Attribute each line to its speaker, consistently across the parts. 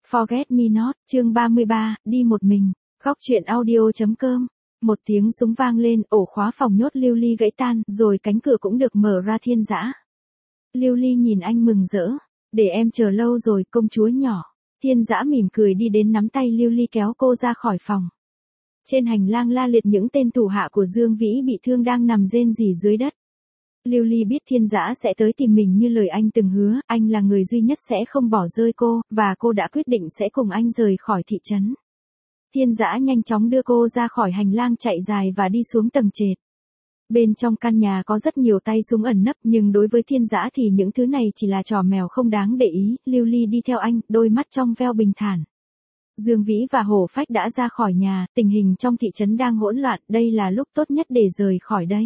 Speaker 1: Forget Me Not, chương 33, đi một mình. Góc truyện audio.com. Một tiếng súng vang lên, ổ khóa phòng nhốt Lưu Ly gãy tan, rồi cánh cửa cũng được mở ra. Thiên Dã. Lưu Ly nhìn anh mừng rỡ. Để em chờ lâu rồi, công chúa nhỏ. Thiên Dã mỉm cười đi đến nắm tay Lưu Ly kéo cô ra khỏi phòng. Trên hành lang la liệt những tên thủ hạ của Dương Vĩ bị thương đang nằm rên rỉ dưới đất. Lưu Ly biết Thiên Dã sẽ tới tìm mình như lời anh từng hứa, anh là người duy nhất sẽ không bỏ rơi cô, và cô đã quyết định sẽ cùng anh rời khỏi thị trấn. Thiên Dã nhanh chóng đưa cô ra khỏi hành lang chạy dài và đi xuống tầng trệt. Bên trong căn nhà có rất nhiều tay súng ẩn nấp, nhưng đối với Thiên Dã thì những thứ này chỉ là trò mèo không đáng để ý. Lưu Ly đi theo anh, đôi mắt trong veo bình thản. Dương Vĩ và Hổ Phách đã ra khỏi nhà, tình hình trong thị trấn đang hỗn loạn, đây là lúc tốt nhất để rời khỏi đây.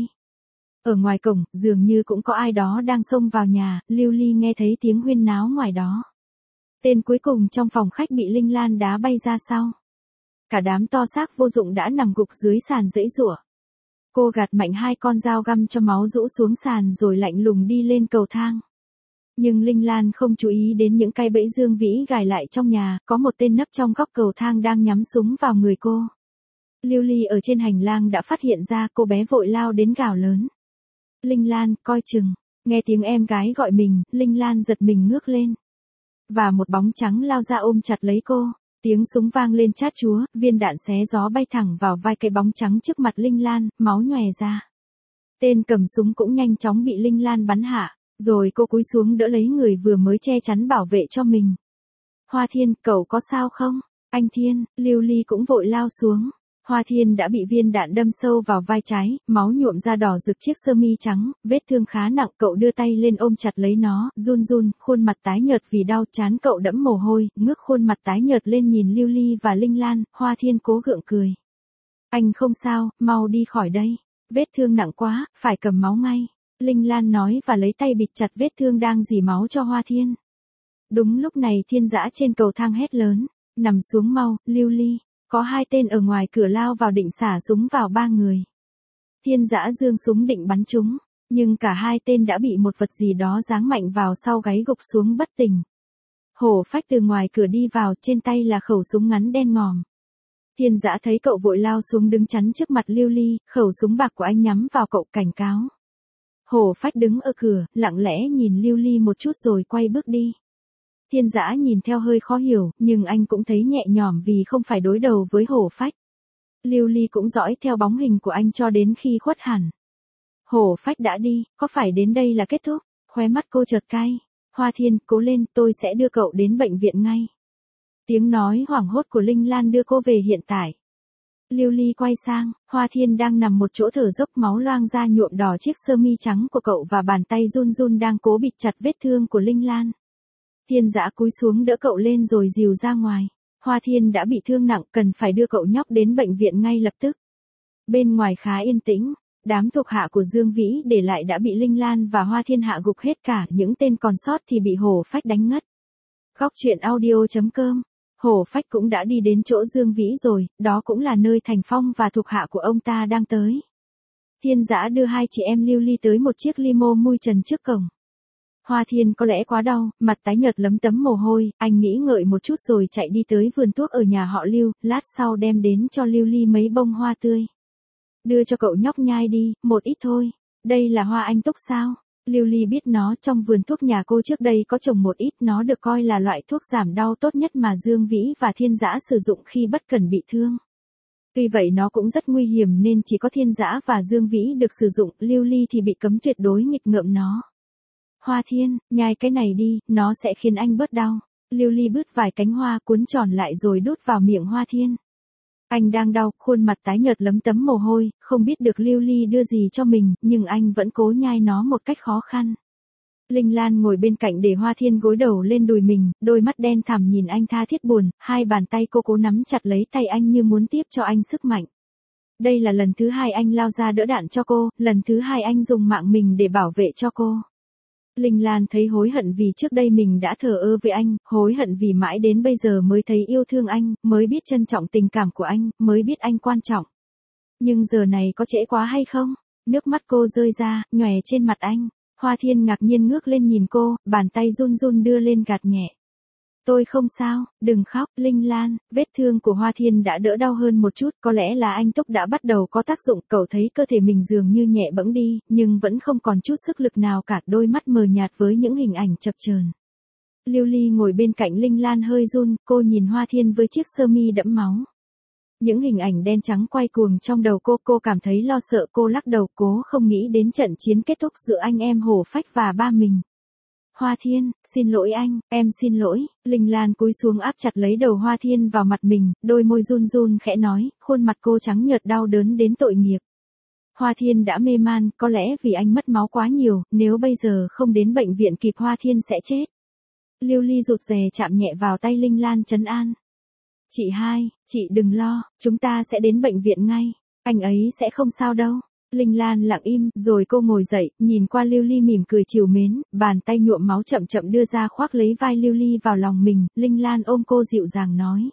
Speaker 1: Ở ngoài cổng, dường như cũng có ai đó đang xông vào nhà, Lưu Ly nghe thấy tiếng huyên náo ngoài đó. Tên cuối cùng trong phòng khách bị Linh Lan đá bay ra sau. Cả đám to xác vô dụng đã nằm gục dưới sàn giãy giụa. Cô gạt mạnh hai con dao găm cho máu rũ xuống sàn rồi lạnh lùng đi lên cầu thang. Nhưng Linh Lan không chú ý đến những cái bẫy Dương Vĩ gài lại trong nhà, có một tên nấp trong góc cầu thang đang nhắm súng vào người cô. Lưu Ly ở trên hành lang đã phát hiện ra, cô bé vội lao đến gào lớn. Linh Lan, coi chừng. Nghe tiếng em gái gọi mình, Linh Lan giật mình ngước lên. Và một bóng trắng lao ra ôm chặt lấy cô. Tiếng súng vang lên chát chúa, viên đạn xé gió bay thẳng vào vai cái bóng trắng trước mặt Linh Lan, máu nhòe ra. Tên cầm súng cũng nhanh chóng bị Linh Lan bắn hạ, rồi cô cúi xuống đỡ lấy người vừa mới che chắn bảo vệ cho mình. Hoa Thiên, cậu có sao không? Anh Thiên, Lưu Ly cũng vội lao xuống. Hoa Thiên đã bị viên đạn đâm sâu vào vai trái, máu nhuộm da đỏ rực chiếc sơ mi trắng, vết thương khá nặng. Cậu đưa tay lên ôm chặt lấy nó, run run, khuôn mặt tái nhợt vì đau, trán cậu đẫm mồ hôi, ngước khuôn mặt tái nhợt lên nhìn Lưu Ly và Linh Lan. Hoa Thiên cố gượng cười. Anh không sao, mau đi khỏi đây. Vết thương nặng quá, phải cầm máu ngay. Linh Lan nói và lấy tay bịt chặt vết thương đang rỉ máu cho Hoa Thiên. Đúng lúc này Thiên Dã trên cầu thang hét lớn. Nằm xuống mau, Lưu Ly. Có hai tên ở ngoài cửa lao vào định xả súng vào ba người. Thiên Dã giương súng định bắn chúng, nhưng cả hai tên đã bị một vật gì đó giáng mạnh vào sau gáy gục xuống bất tỉnh. Hổ Phách từ ngoài cửa đi vào, trên tay là khẩu súng ngắn đen ngòm. Thiên Dã thấy cậu vội lao xuống đứng chắn trước mặt Lưu Ly, khẩu súng bạc của anh nhắm vào cậu cảnh cáo. Hổ Phách đứng ở cửa, lặng lẽ nhìn Lưu Ly một chút rồi quay bước đi. Thiên Dã nhìn theo hơi khó hiểu, nhưng anh cũng thấy nhẹ nhõm vì không phải đối đầu với Hổ Phách. Lưu Ly cũng dõi theo bóng hình của anh cho đến khi khuất hẳn. Hổ Phách đã đi, có phải đến đây là kết thúc? Khóe mắt cô chợt cay. Hoa Thiên, cố lên, tôi sẽ đưa cậu đến bệnh viện ngay. Tiếng nói hoảng hốt của Linh Lan đưa cô về hiện tại. Lưu Ly quay sang, Hoa Thiên đang nằm một chỗ thở dốc, máu loang ra nhuộm đỏ chiếc sơ mi trắng của cậu và bàn tay run run đang cố bịt chặt vết thương của Linh Lan. Thiên Dã cúi xuống đỡ cậu lên rồi dìu ra ngoài. Hoa Thiên đã bị thương nặng, cần phải đưa cậu nhóc đến bệnh viện ngay lập tức. Bên ngoài khá yên tĩnh, đám thuộc hạ của Dương Vĩ để lại đã bị Linh Lan và Hoa Thiên hạ gục hết cả, những tên còn sót thì bị Hổ Phách đánh ngất. Góc truyện audio.com. Hổ Phách cũng đã đi đến chỗ Dương Vĩ rồi, đó cũng là nơi Thành Phong và thuộc hạ của ông ta đang tới. Thiên Dã đưa hai chị em Lưu Ly tới một chiếc limo mui trần trước cổng. Hoa Thiên có lẽ quá đau, mặt tái nhợt lấm tấm mồ hôi, anh nghĩ ngợi một chút rồi chạy đi tới vườn thuốc ở nhà họ Lưu, lát sau đem đến cho Lưu Ly mấy bông hoa tươi. Đưa cho cậu nhóc nhai đi, một ít thôi. Đây là hoa anh túc sao? Lưu Ly biết nó, trong vườn thuốc nhà cô trước đây có trồng một ít, nó được coi là loại thuốc giảm đau tốt nhất mà Dương Vĩ và Thiên Dã sử dụng khi bất cần bị thương. Tuy vậy nó cũng rất nguy hiểm nên chỉ có Thiên Dã và Dương Vĩ được sử dụng, Lưu Ly thì bị cấm tuyệt đối nghịch ngợm nó. Hoa Thiên, nhai cái này đi, nó sẽ khiến anh bớt đau. Lưu Ly bứt vài cánh hoa cuốn tròn lại rồi đút vào miệng Hoa Thiên. Anh đang đau, khuôn mặt tái nhợt lấm tấm mồ hôi, không biết được Lưu Ly đưa gì cho mình, nhưng anh vẫn cố nhai nó một cách khó khăn. Linh Lan ngồi bên cạnh để Hoa Thiên gối đầu lên đùi mình, đôi mắt đen thẳm nhìn anh tha thiết buồn, hai bàn tay cô cố nắm chặt lấy tay anh như muốn tiếp cho anh sức mạnh. Đây là lần thứ hai anh lao ra đỡ đạn cho cô, lần thứ hai anh dùng mạng mình để bảo vệ cho cô. Linh Lan thấy hối hận vì trước đây mình đã thờ ơ với anh, hối hận vì mãi đến bây giờ mới thấy yêu thương anh, mới biết trân trọng tình cảm của anh, mới biết anh quan trọng. Nhưng giờ này có trễ quá hay không? Nước mắt cô rơi ra, nhòe trên mặt anh. Hoa Thiên ngạc nhiên ngước lên nhìn cô, bàn tay run run đưa lên gạt nhẹ. Tôi không sao, đừng khóc, Linh Lan, vết thương của Hoa Thiên đã đỡ đau hơn một chút, có lẽ là anh túc đã bắt đầu có tác dụng, cậu thấy cơ thể mình dường như nhẹ bẫng đi, nhưng vẫn không còn chút sức lực nào cả, đôi mắt mờ nhạt với những hình ảnh chập chờn. Lưu Ly ngồi bên cạnh Linh Lan hơi run, cô nhìn Hoa Thiên với chiếc sơ mi đẫm máu. Những hình ảnh đen trắng quay cuồng trong đầu cô cảm thấy lo sợ, cô lắc đầu, cố không nghĩ đến trận chiến kết thúc giữa anh em Hổ Phách và ba mình. Hoa Thiên, xin lỗi anh, em xin lỗi. Linh Lan cúi xuống áp chặt lấy đầu Hoa Thiên vào mặt mình, đôi môi run run khẽ nói, khuôn mặt cô trắng nhợt đau đớn đến tội nghiệp. Hoa Thiên đã mê man, có lẽ vì anh mất máu quá nhiều, nếu bây giờ không đến bệnh viện kịp Hoa Thiên sẽ chết. Lưu Ly rụt rè chạm nhẹ vào tay Linh Lan trấn an. Chị hai, chị đừng lo, chúng ta sẽ đến bệnh viện ngay, anh ấy sẽ không sao đâu. Linh Lan lặng im, rồi cô ngồi dậy, nhìn qua Lưu Ly mỉm cười trìu mến, bàn tay nhuộm máu chậm chậm đưa ra khoác lấy vai Lưu Ly vào lòng mình, Linh Lan ôm cô dịu dàng nói.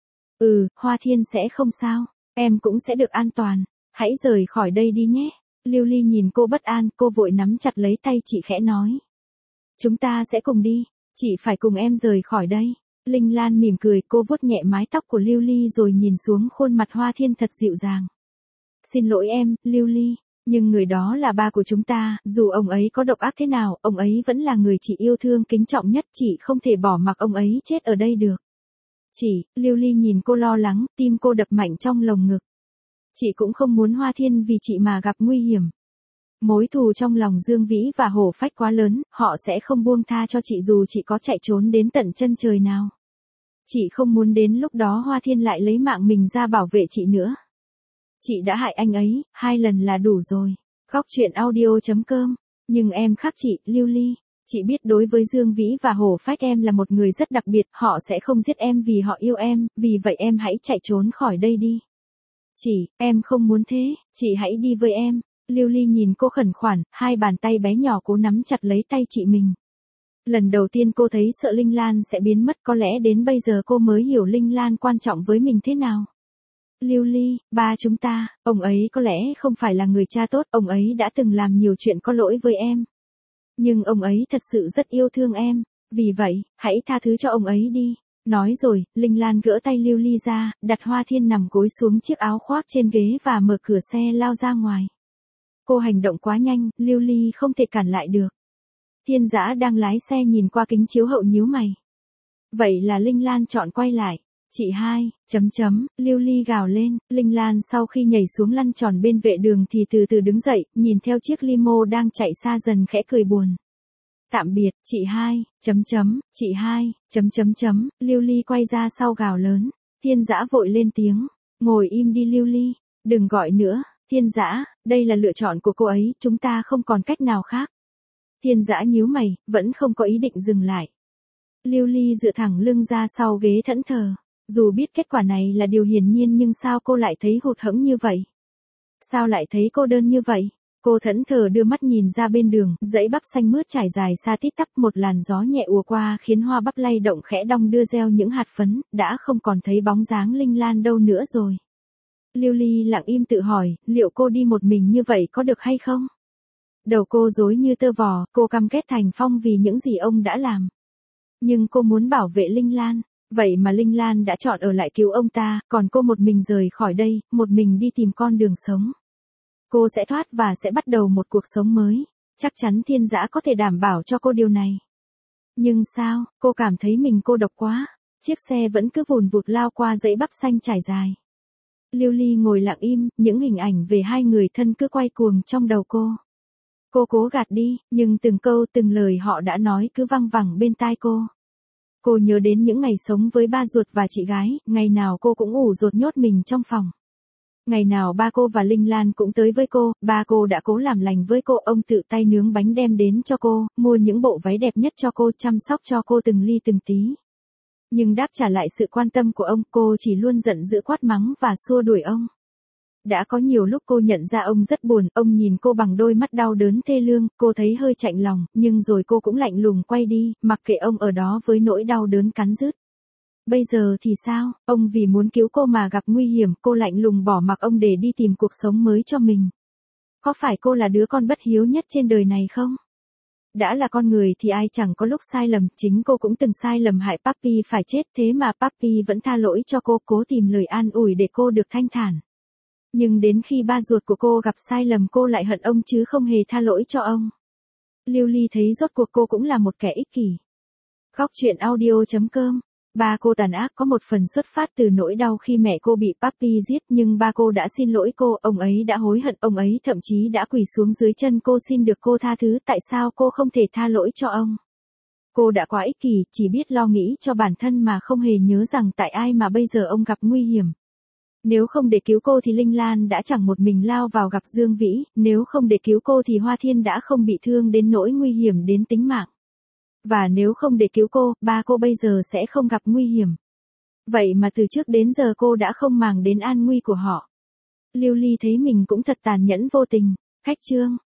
Speaker 1: Hoa Thiên sẽ không sao, em cũng sẽ được an toàn, hãy rời khỏi đây đi nhé. Lưu Ly nhìn cô bất an, cô vội nắm chặt lấy tay chị khẽ nói. Chúng ta sẽ cùng đi, chị phải cùng em rời khỏi đây. Linh Lan mỉm cười, cô vuốt nhẹ mái tóc của Lưu Ly rồi nhìn xuống khuôn mặt Hoa Thiên thật dịu dàng. Xin lỗi em, Lưu Ly, nhưng người đó là ba của chúng ta, dù ông ấy có độc ác thế nào, ông ấy vẫn là người chị yêu thương kính trọng nhất, chị không thể bỏ mặc ông ấy chết ở đây được. Chị, Lưu Ly nhìn cô lo lắng, tim cô đập mạnh trong lồng ngực. Chị cũng không muốn Hoa Thiên vì chị mà gặp nguy hiểm. Mối thù trong lòng Dương Vĩ và Hổ Phách quá lớn, họ sẽ không buông tha cho chị dù chị có chạy trốn đến tận chân trời nào. Chị không muốn đến lúc đó Hoa Thiên lại lấy mạng mình ra bảo vệ chị nữa. Chị đã hại anh ấy, 2 lần là đủ rồi. Khóc chuyện audio.com. Nhưng em khác chị, Lưu Ly. Chị biết đối với Dương Vĩ và Hổ Phách em là một người rất đặc biệt, họ sẽ không giết em vì họ yêu em, vì vậy em hãy chạy trốn khỏi đây đi. Chị, em không muốn thế, chị hãy đi với em. Lưu Ly nhìn cô khẩn khoản, 2 bàn tay bé nhỏ cố nắm chặt lấy tay chị mình. Lần đầu tiên cô thấy sợ Linh Lan sẽ biến mất, có lẽ đến bây giờ cô mới hiểu Linh Lan quan trọng với mình thế nào. Lưu Ly, ba chúng ta, ông ấy có lẽ không phải là người cha tốt, ông ấy đã từng làm nhiều chuyện có lỗi với em. Nhưng ông ấy thật sự rất yêu thương em, vì vậy, hãy tha thứ cho ông ấy đi. Nói rồi, Linh Lan gỡ tay Lưu Ly ra, đặt Hoa Thiên nằm gối xuống chiếc áo khoác trên ghế và mở cửa xe lao ra ngoài. Cô hành động quá nhanh, Lưu Ly không thể cản lại được. Thiên Dã đang lái xe nhìn qua kính chiếu hậu nhíu mày. Vậy là Linh Lan chọn quay lại. Chị hai, Lưu Ly gào lên, Linh Lan sau khi nhảy xuống lăn tròn bên vệ đường thì từ từ đứng dậy, nhìn theo chiếc limo đang chạy xa dần khẽ cười buồn. Tạm biệt, chị hai, chị hai, Lưu Ly quay ra sau gào lớn. Thiên Dã vội lên tiếng, ngồi im đi Lưu Ly, đừng gọi nữa. Thiên Dã, đây là lựa chọn của cô ấy, chúng ta không còn cách nào khác. Thiên Dã nhíu mày, vẫn không có ý định dừng lại. Lưu Ly dựa thẳng lưng ra sau ghế thẫn thờ. Dù biết kết quả này là điều hiển nhiên nhưng sao cô lại thấy hụt hẫng như vậy? Sao lại thấy cô đơn như vậy? Cô thẫn thờ đưa mắt nhìn ra bên đường, dãy bắp xanh mướt trải dài xa tít tắp, một làn gió nhẹ ùa qua khiến hoa bắp lay động khẽ đong đưa gieo những hạt phấn, đã không còn thấy bóng dáng Linh Lan đâu nữa rồi. Lưu Ly lặng im tự hỏi, liệu cô đi một mình như vậy có được hay không? Đầu cô rối như tơ vò, cô căm ghét Thành Phong vì những gì ông đã làm. Nhưng cô muốn bảo vệ Linh Lan. Vậy mà Linh Lan đã chọn ở lại cứu ông ta, còn cô một mình rời khỏi đây, một mình đi tìm con đường sống. Cô sẽ thoát và sẽ bắt đầu một cuộc sống mới. Chắc chắn Thiên Dã có thể đảm bảo cho cô điều này. Nhưng sao, cô cảm thấy mình cô độc quá. Chiếc xe vẫn cứ vùn vụt lao qua dãy bắp xanh trải dài. Lưu Ly ngồi lặng im, những hình ảnh về 2 người thân cứ quay cuồng trong đầu cô. Cô cố gạt đi, nhưng từng câu từng lời họ đã nói cứ văng vẳng bên tai cô. Cô nhớ đến những ngày sống với ba ruột và chị gái, ngày nào cô cũng ủ rột nhốt mình trong phòng. Ngày nào ba cô và Linh Lan cũng tới với cô, ba cô đã cố làm lành với cô, ông tự tay nướng bánh đem đến cho cô, mua những bộ váy đẹp nhất cho cô, chăm sóc cho cô từng ly từng tí. Nhưng đáp trả lại sự quan tâm của ông, cô chỉ luôn giận dữ quát mắng và xua đuổi ông. Đã có nhiều lúc cô nhận ra ông rất buồn, ông nhìn cô bằng đôi mắt đau đớn thê lương, cô thấy hơi chạnh lòng, nhưng rồi cô cũng lạnh lùng quay đi, mặc kệ ông ở đó với nỗi đau đớn cắn rứt. Bây giờ thì sao, ông vì muốn cứu cô mà gặp nguy hiểm, cô lạnh lùng bỏ mặc ông để đi tìm cuộc sống mới cho mình. Có phải cô là đứa con bất hiếu nhất trên đời này không? Đã là con người thì ai chẳng có lúc sai lầm, chính cô cũng từng sai lầm hại Papi phải chết, thế mà Papi vẫn tha lỗi cho cô, cố tìm lời an ủi để cô được thanh thản. Nhưng đến khi ba ruột của cô gặp sai lầm cô lại hận ông chứ không hề tha lỗi cho ông. Lưu Ly thấy rốt cuộc cô cũng là một kẻ ích kỷ. Góc truyện audio.com. Ba cô tàn ác có một phần xuất phát từ nỗi đau khi mẹ cô bị Papi giết, nhưng ba cô đã xin lỗi cô, ông ấy đã hối hận, ông ấy thậm chí đã quỳ xuống dưới chân cô xin được cô tha thứ, tại sao cô không thể tha lỗi cho ông? Cô đã quá ích kỷ, chỉ biết lo nghĩ cho bản thân mà không hề nhớ rằng tại ai mà bây giờ ông gặp nguy hiểm. Nếu không để cứu cô thì Linh Lan đã chẳng một mình lao vào gặp Dương Vĩ, nếu không để cứu cô thì Hoa Thiên đã không bị thương đến nỗi nguy hiểm đến tính mạng. Và nếu không để cứu cô, ba cô bây giờ sẽ không gặp nguy hiểm. Vậy mà từ trước đến giờ cô đã không màng đến an nguy của họ. Lưu Ly thấy mình cũng thật tàn nhẫn vô tình. Khách chương.